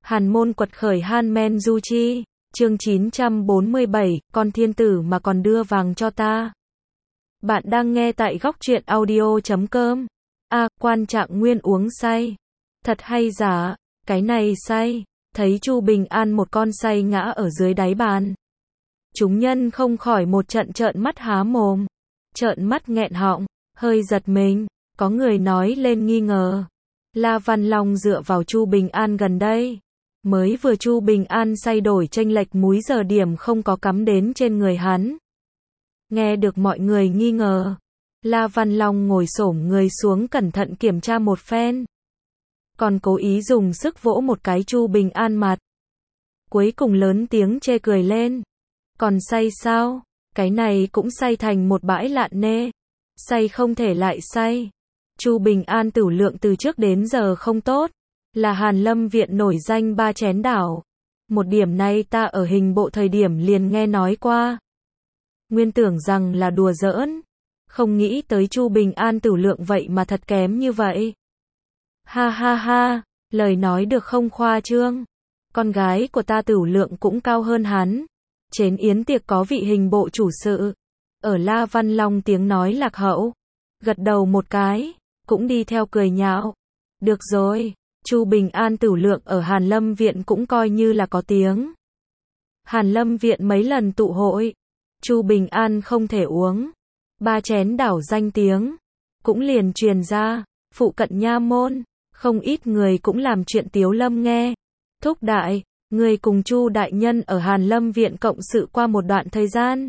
Hàn môn quật khởi Han Men Du Chi, chương 947, con thiên tử mà còn đưa vàng cho ta. Bạn đang nghe tại góc truyện audio.com. Quan Trạng Nguyên uống say. Thật hay giả, cái này say. Thấy Chu Bình An một con say ngã ở dưới đáy bàn. Chúng nhân không khỏi một trận trợn mắt há mồm, trợn mắt nghẹn họng, hơi giật mình, có người nói lên nghi ngờ. La Văn Long dựa vào Chu Bình An gần đây. Mới vừa Chu Bình An say đổi chênh lệch múi giờ điểm không có cắm đến trên người hắn. Nghe được mọi người nghi ngờ, La Văn Long ngồi xổm người xuống cẩn thận kiểm tra một phen. Còn cố ý dùng sức vỗ một cái Chu Bình An mặt. Cuối cùng lớn tiếng chê cười lên. Còn say sao? Cái này cũng say thành một bãi lạn nê. Say không thể lại say. Chu Bình An tửu lượng từ trước đến giờ không tốt. Là Hàn Lâm viện nổi danh ba chén đảo. Một điểm này ta ở hình bộ thời điểm liền nghe nói qua. Nguyên tưởng rằng là đùa giỡn. Không nghĩ tới Chu Bình An tửu lượng vậy mà thật kém như vậy. Ha ha ha, lời nói được không khoa trương. Con gái của ta tửu lượng cũng cao hơn hắn. Trên yến tiệc có vị hình bộ chủ sự. Ở La Văn Long tiếng nói lạc hậu. Gật đầu một cái, cũng đi theo cười nhạo. Được rồi, Chu Bình An tửu lượng ở Hàn Lâm viện cũng coi như là có tiếng. Hàn Lâm viện mấy lần tụ hội, Chu Bình An không thể uống. Ba chén đảo danh tiếng, cũng liền truyền ra, phụ cận nha môn, không ít người cũng làm chuyện tiếu lâm nghe. Thúc đại, người cùng Chu đại nhân ở Hàn Lâm viện cộng sự qua một đoạn thời gian.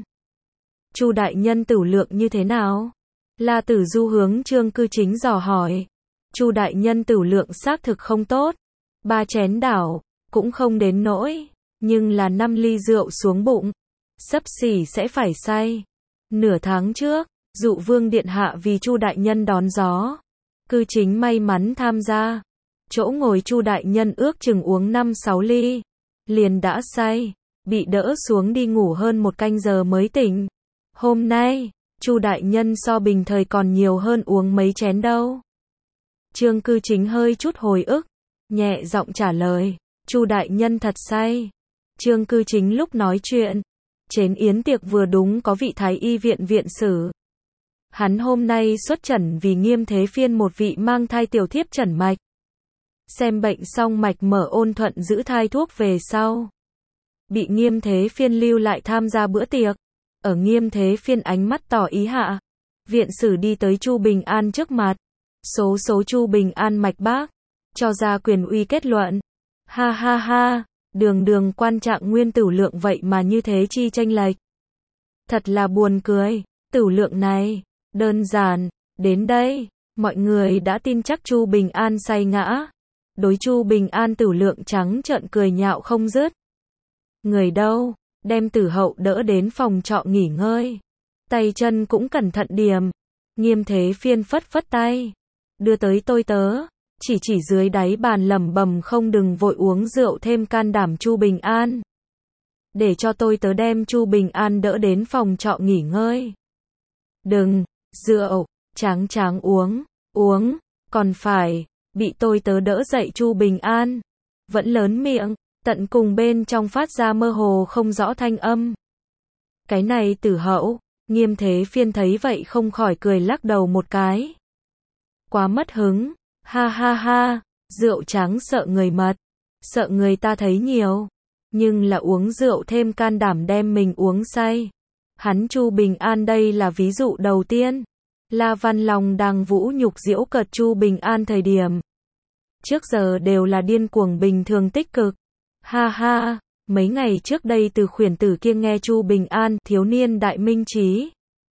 Chu đại nhân tửu lượng như thế nào? La Tử Du hướng Trương Cư Chính dò hỏi. Chu đại nhân tửu lượng xác thực không tốt. Ba chén đảo, cũng không đến nỗi, nhưng là 5 ly rượu xuống bụng, xấp xỉ sẽ phải say. Nửa tháng trước, Dụ Vương điện hạ vì Chu đại nhân đón gió. Cư Chính may mắn tham gia. Chỗ ngồi Chu đại nhân ước chừng uống 5-6 ly, liền đã say, bị đỡ xuống đi ngủ hơn 1 canh giờ mới tỉnh. Hôm nay, Chu đại nhân so bình thời còn nhiều hơn uống mấy chén đâu. Trương Cư Chính hơi chút hồi ức, nhẹ giọng trả lời, Chu đại nhân thật say. Trương Cư Chính lúc nói chuyện, trên yến tiệc vừa đúng có vị thái y viện viện sử. Hắn hôm nay xuất chẩn vì Nghiêm Thế Phiên một vị mang thai tiểu thiếp chẩn mạch. Xem bệnh xong mạch mở ôn thuận giữ thai thuốc về sau. Bị Nghiêm Thế Phiên lưu lại tham gia bữa tiệc. Ở Nghiêm Thế Phiên ánh mắt tỏ ý hạ. Viện sử đi tới Chu Bình An trước mặt. Số Chu Bình An mạch bác. Cho ra quyền uy kết luận. Ha ha ha, đường quan trạng nguyên tửu lượng vậy mà như thế chi chênh lệch. Thật là buồn cười, tửu lượng này, đơn giản, đến đây, mọi người đã tin chắc Chu Bình An say ngã. Đối Chu Bình An tửu lượng trắng trợn cười nhạo không dứt. Người đâu, đem Tử hậu đỡ đến phòng trọ nghỉ ngơi. Tay chân cũng cẩn thận điềm. Nghiêm Thế Phiên phất phất tay. Đưa tới tôi tớ. Chỉ dưới đáy bàn lẩm bẩm không đừng vội uống rượu thêm can đảm Chu Bình An. Để cho tôi tớ đem Chu Bình An đỡ đến phòng trọ nghỉ ngơi. Đừng, rượu, tráng uống, còn phải, bị tôi tớ đỡ dậy Chu Bình An. Vẫn lớn miệng, tận cùng bên trong phát ra mơ hồ không rõ thanh âm. Cái này Tử hậu, Nghiêm Thế Phiên thấy vậy không khỏi cười lắc đầu một cái. Quá mất hứng, ha ha ha, rượu trắng sợ người mật, sợ người ta thấy nhiều. Nhưng là uống rượu thêm can đảm đem mình uống say. Hắn Chu Bình An đây là ví dụ đầu tiên. La Văn Long đang vũ nhục giễu cợt Chu Bình An thời điểm. Trước giờ đều là điên cuồng bình thường tích cực. Ha ha, mấy ngày trước đây từ khuyển tử kia nghe Chu Bình An, thiếu niên đại minh trí.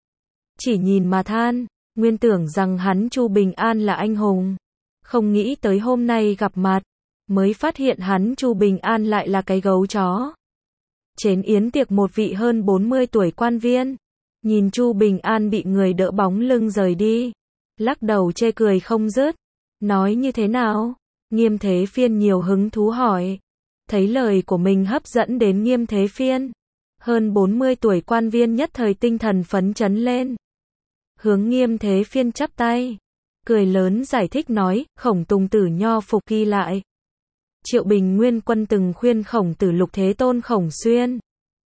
Chỉ nhìn mà than, nguyên tưởng rằng hắn Chu Bình An là anh hùng. Không nghĩ tới hôm nay gặp mặt, mới phát hiện hắn Chu Bình An lại là cái gấu chó. Trên yến tiệc một vị hơn 40 tuổi quan viên, nhìn Chu Bình An bị người đỡ bóng lưng rời đi, lắc đầu chê cười không dứt. Nói như thế nào? Nghiêm Thế Phiên nhiều hứng thú hỏi. Thấy lời của mình hấp dẫn đến Nghiêm Thế Phiên, hơn 40 tuổi quan viên nhất thời tinh thần phấn chấn lên. Hướng Nghiêm Thế Phiên chắp tay, cười lớn giải thích nói, Khổng Tùng Tử nho phục ghi lại. Triệu Bình Nguyên Quân từng khuyên Khổng Tử Lục Thế Tôn Khổng Xuyên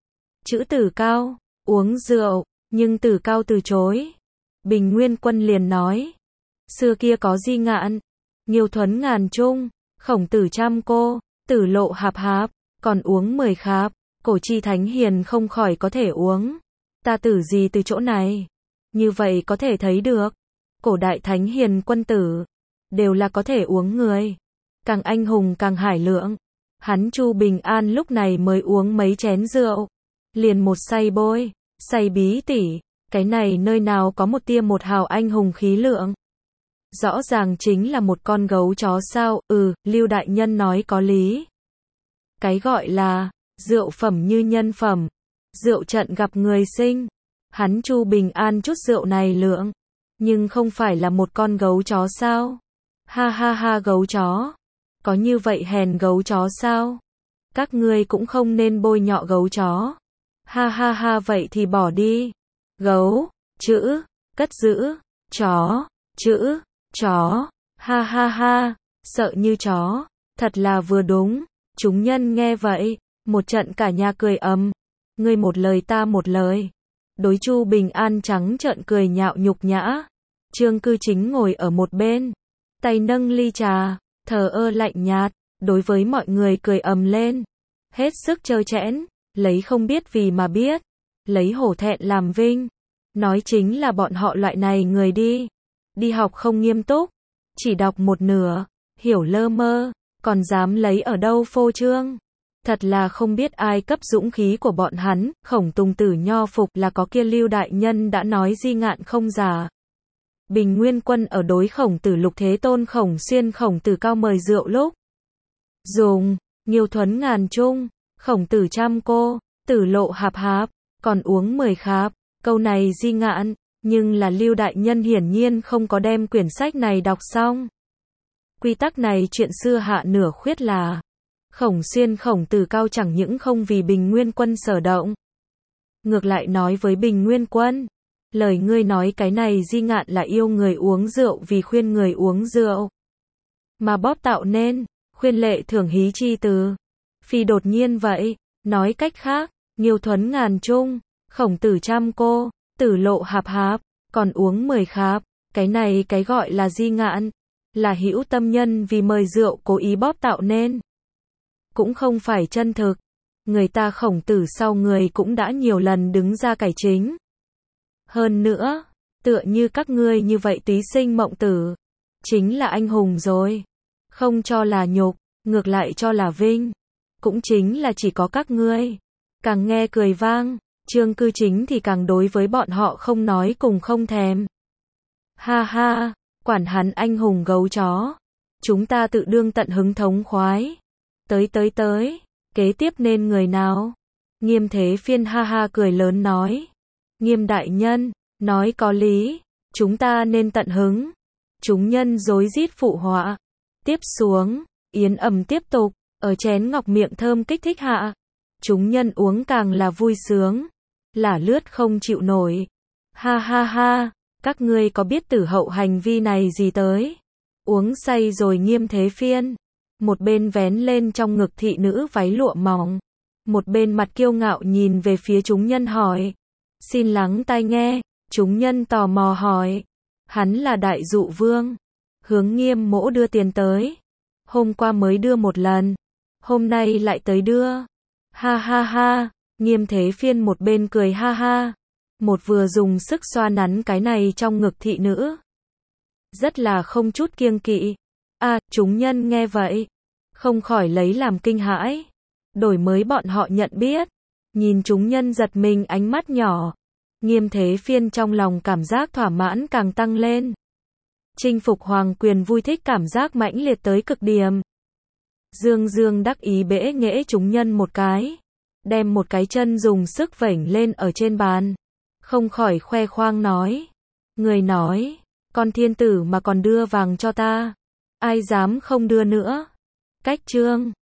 chữ Tử Cao uống rượu, nhưng Tử Cao từ chối. Bình Nguyên Quân liền nói, xưa kia có Di Ngạn, Nghiêu Thuấn ngàn chung, Khổng Tử trăm cô, Tử Lộ hạp hạp, còn uống 10 khạp, cổ chi thánh hiền không khỏi có thể uống. Ta tử gì từ chỗ này? Như vậy có thể thấy được, cổ đại thánh hiền quân tử, đều là có thể uống người. Càng anh hùng càng hải lượng. Hắn Chu Bình An lúc này mới uống mấy chén rượu, liền một say bôi, say bí tỉ, cái này nơi nào có một tia một hào anh hùng khí lượng. Rõ ràng chính là một con gấu chó sao, Lưu đại nhân nói có lý. Cái gọi là, rượu phẩm như nhân phẩm, rượu trận gặp người sinh. Hắn Chu Bình An chút rượu này lượng, nhưng không phải là một con gấu chó sao? Ha ha ha, gấu chó. Có như vậy hèn gấu chó sao? Các ngươi cũng không nên bôi nhọ gấu chó. Ha ha ha, vậy thì bỏ đi. Gấu, chữ, cất giữ, chó, chữ, chó. Ha ha ha, sợ như chó. Thật là vừa đúng. Chúng nhân nghe vậy, một trận cả nhà cười ầm. Ngươi một lời ta một lời. Đối Chu Bình An trắng trợn cười nhạo nhục nhã. Trương Cư Chính ngồi ở một bên, tay nâng ly trà, thờ ơ lạnh nhạt, đối với mọi người cười ầm lên. Hết sức trơ trẽn, lấy không biết vì mà biết, lấy hổ thẹn làm vinh. Nói chính là bọn họ loại này người đi học không nghiêm túc, chỉ đọc một nửa, hiểu lơ mơ, còn dám lấy ở đâu phô trương. Thật là không biết ai cấp dũng khí của bọn hắn. Khổng Tùng Tử nho phục là có kia Lưu đại nhân đã nói Di Ngạn không giả. Bình Nguyên Quân ở đối Khổng Tử Lục Thế Tôn Khổng Xuyên Khổng Tử Cao mời rượu lúc dùng, Nghiêu Thuấn ngàn chung, Khổng Tử trăm cô, Tử Lộ hạp hạp, còn uống 10 khạp. Câu này Di Ngạn, nhưng là Lưu đại nhân hiển nhiên không có đem quyển sách này đọc xong. Quy tắc này chuyện xưa hạ nửa khuyết là Khổng Xuyên Khổng Tử Cao chẳng những không vì Bình Nguyên Quân sở động, ngược lại nói với Bình Nguyên Quân, lời ngươi nói cái này Di Ngạn là yêu người uống rượu vì khuyên người uống rượu, mà bóp tạo nên, khuyên lệ thưởng hí chi từ. Phi đột nhiên vậy, nói cách khác, Nghiêu Thuấn ngàn chung, Khổng Tử trăm cô, Tử Lộ hạp hạp, còn uống 10 khạp, cái này cái gọi là Di Ngạn, là hữu tâm nhân vì mời rượu cố ý bóp tạo nên. Cũng không phải chân thực. Người ta Khổng Tử sau người cũng đã nhiều lần đứng ra cải chính. Hơn nữa, tựa như các ngươi như vậy túy sinh mộng tử, chính là anh hùng rồi. Không cho là nhục, ngược lại cho là vinh. Cũng chính là chỉ có các ngươi. Càng nghe cười vang, Trương Cư Chính thì càng đối với bọn họ không nói cùng không thèm. Ha ha, quản hắn anh hùng gấu chó. Chúng ta tự đương tận hứng thống khoái. Tới, kế tiếp nên người nào? Nghiêm Thế Phiên ha ha cười lớn nói. Nghiêm đại nhân, nói có lý, chúng ta nên tận hứng. Chúng nhân rối rít phụ họa. Tiếp xuống, yến ẩm tiếp tục, ở chén ngọc miệng thơm kích thích hạ. Chúng nhân uống càng là vui sướng, lả lướt không chịu nổi. Ha ha ha, các ngươi có biết tử hậu hành vi này gì tới? Uống say rồi Nghiêm Thế Phiên, một bên vén lên trong ngực thị nữ váy lụa mỏng, một bên mặt kiêu ngạo nhìn về phía chúng nhân hỏi. Xin lắng tai nghe, chúng nhân tò mò hỏi. Hắn là Đại Dụ Vương, hướng Nghiêm mỗ đưa tiền tới. Hôm qua mới đưa một lần, hôm nay lại tới đưa. Ha ha ha, Nghiêm Thế Phiên một bên cười ha ha, một vừa dùng sức xoa nắn cái này trong ngực thị nữ. Rất là không chút kiêng kỵ. Chúng nhân nghe vậy, không khỏi lấy làm kinh hãi. Đổi mới bọn họ nhận biết, nhìn chúng nhân giật mình ánh mắt nhỏ. Nghiêm Thế Phiên trong lòng cảm giác thỏa mãn càng tăng lên. Chinh phục hoàng quyền vui thích cảm giác mãnh liệt tới cực điểm. Dương đắc ý bẽ nghễ chúng nhân một cái, đem một cái chân dùng sức vểnh lên ở trên bàn, không khỏi khoe khoang nói. Người nói, con thiên tử mà còn đưa vàng cho ta, ai dám không đưa nữa. Cách chương